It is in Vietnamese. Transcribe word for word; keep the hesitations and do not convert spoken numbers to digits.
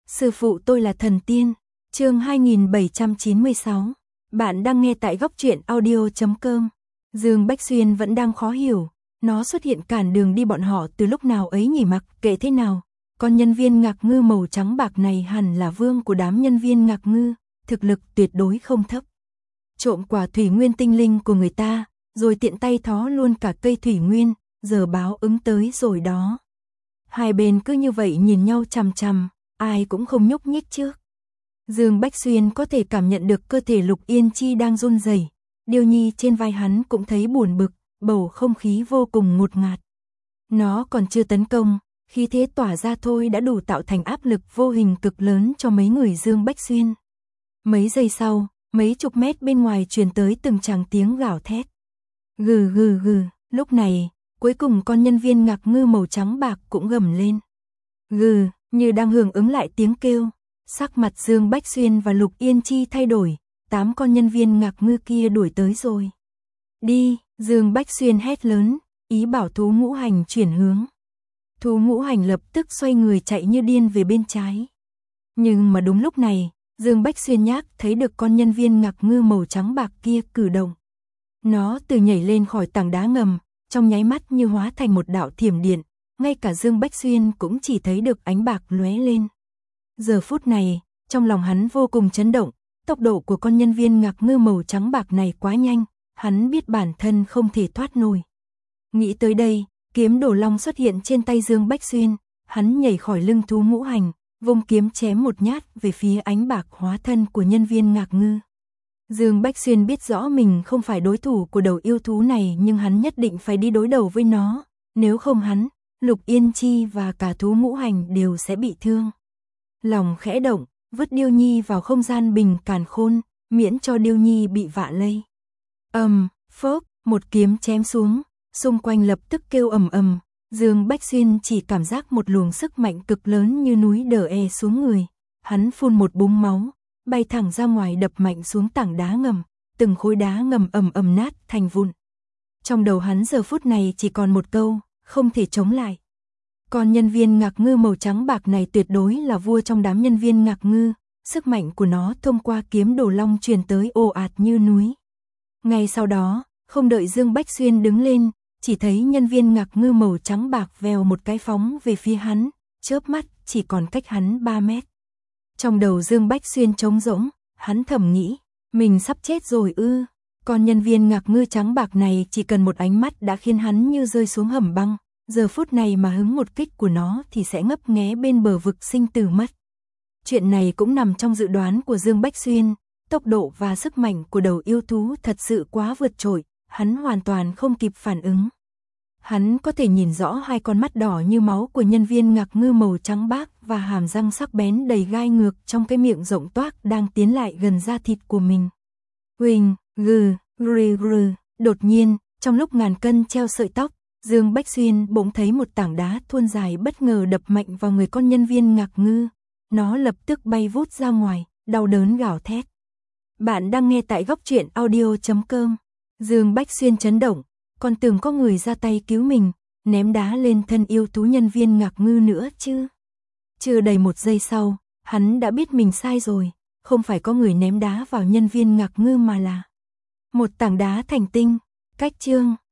Sư phụ tôi là thần tiên. Chương hai nghìn bảy trăm chín mươi sáu. Bạn đang nghe tại góc truyện audio chấm com. Dương Bách Xuyên vẫn đang khó hiểu, nó xuất hiện cản đường đi bọn họ từ lúc nào ấy nhỉ, mặc kệ thế nào. Con nhân viên ngạc ngư màu trắng bạc này hẳn là vương của đám nhân viên ngạc ngư, thực lực tuyệt đối không thấp. Trộm quả thủy nguyên tinh linh của người ta, rồi tiện tay thó luôn cả cây thủy nguyên, giờ báo ứng tới rồi đó. Hai bên cứ như vậy nhìn nhau chằm chằm, ai cũng không nhúc nhích trước. Dương Bách Xuyên có thể cảm nhận được cơ thể Lục Yên Chi đang run rẩy, Điêu Nhi trên vai hắn cũng thấy buồn bực, bầu không khí vô cùng ngột ngạt. Nó còn chưa tấn công, khí thế tỏa ra thôi đã đủ tạo thành áp lực vô hình cực lớn cho mấy người Dương Bách Xuyên. Mấy giây sau, mấy chục mét bên ngoài truyền tới từng tràng tiếng gào thét. Gừ gừ gừ, lúc này, cuối cùng con nhân viên ngạc ngư màu trắng bạc cũng gầm lên. Gừ, như đang hưởng ứng lại tiếng kêu. Sắc mặt Dương Bách Xuyên và Lục Yên Chi thay đổi, tám con nhân viên ngạc ngư kia đuổi tới rồi. Đi, Dương Bách Xuyên hét lớn, ý bảo thú ngũ hành chuyển hướng. Thú ngũ hành lập tức xoay người chạy như điên về bên trái. Nhưng mà đúng lúc này, Dương Bách Xuyên nhác thấy được con nhân viên ngạc ngư màu trắng bạc kia cử động. Nó từ nhảy lên khỏi tảng đá ngầm, trong nháy mắt như hóa thành một đạo thiểm điện, ngay cả Dương Bách Xuyên cũng chỉ thấy được ánh bạc lóe lên. Giờ phút này, trong lòng hắn vô cùng chấn động, tốc độ của con nhân viên ngạc ngư màu trắng bạc này quá nhanh, hắn biết bản thân không thể thoát nổi. Nghĩ tới đây, kiếm đổ long xuất hiện trên tay Dương Bách Xuyên, hắn nhảy khỏi lưng thú ngũ hành, vung kiếm chém một nhát về phía ánh bạc hóa thân của nhân viên ngạc ngư. Dương Bách Xuyên biết rõ mình không phải đối thủ của đầu yêu thú này, nhưng hắn nhất định phải đi đối đầu với nó, nếu không hắn, Lục Yên Chi và cả thú ngũ hành đều sẽ bị thương. Lòng khẽ động, vứt Điêu Nhi vào không gian bình càn khôn, miễn cho Điêu Nhi bị vạ lây. Ầm, um, phốc, một kiếm chém xuống, xung quanh lập tức kêu ầm ầm. Dương Bách Xuyên chỉ cảm giác một luồng sức mạnh cực lớn như núi đờ e xuống người, hắn phun một búng máu, bay thẳng ra ngoài đập mạnh xuống tảng đá ngầm, từng khối đá ngầm ầm ầm nát thành vụn. Trong đầu hắn giờ phút này chỉ còn một câu, không thể chống lại. Còn nhân viên ngạc ngư màu trắng bạc này tuyệt đối là vua trong đám nhân viên ngạc ngư, sức mạnh của nó thông qua kiếm đồ long truyền tới ồ ạt như núi. Ngay sau đó, không đợi Dương Bách Xuyên đứng lên, chỉ thấy nhân viên ngạc ngư màu trắng bạc vèo một cái phóng về phía hắn, chớp mắt chỉ còn cách hắn ba mét. Trong đầu Dương Bách Xuyên trống rỗng, hắn thầm nghĩ, mình sắp chết rồi ư. Còn nhân viên ngạc ngư trắng bạc này chỉ cần một ánh mắt đã khiến hắn như rơi xuống hầm băng. Giờ phút này mà hứng một kích của nó thì sẽ ngấp nghé bên bờ vực sinh tử mất. Chuyện này cũng nằm trong dự đoán của Dương Bách Xuyên, tốc độ và sức mạnh của đầu yêu thú thật sự quá vượt trội, hắn hoàn toàn không kịp phản ứng. Hắn có thể nhìn rõ hai con mắt đỏ như máu của nhân viên ngạc ngư màu trắng bạc và hàm răng sắc bén đầy gai ngược trong cái miệng rộng toác đang tiến lại gần da thịt của mình. Huỳnh, gừ, gừ, gừ, đột nhiên, trong lúc ngàn cân treo sợi tóc, Dương Bách Xuyên bỗng thấy một tảng đá thuôn dài bất ngờ đập mạnh vào người con nhân viên ngạc ngư. Nó lập tức bay vút ra ngoài, đau đớn gào thét. Bạn đang nghe tại góc truyện audio chấm com. Dương Bách Xuyên chấn động, còn tưởng có người ra tay cứu mình, ném đá lên thân yêu thú nhân viên ngạc ngư nữa chứ. Chưa đầy một giây sau, hắn đã biết mình sai rồi, không phải có người ném đá vào nhân viên ngạc ngư mà là một tảng đá thành tinh. Cách chương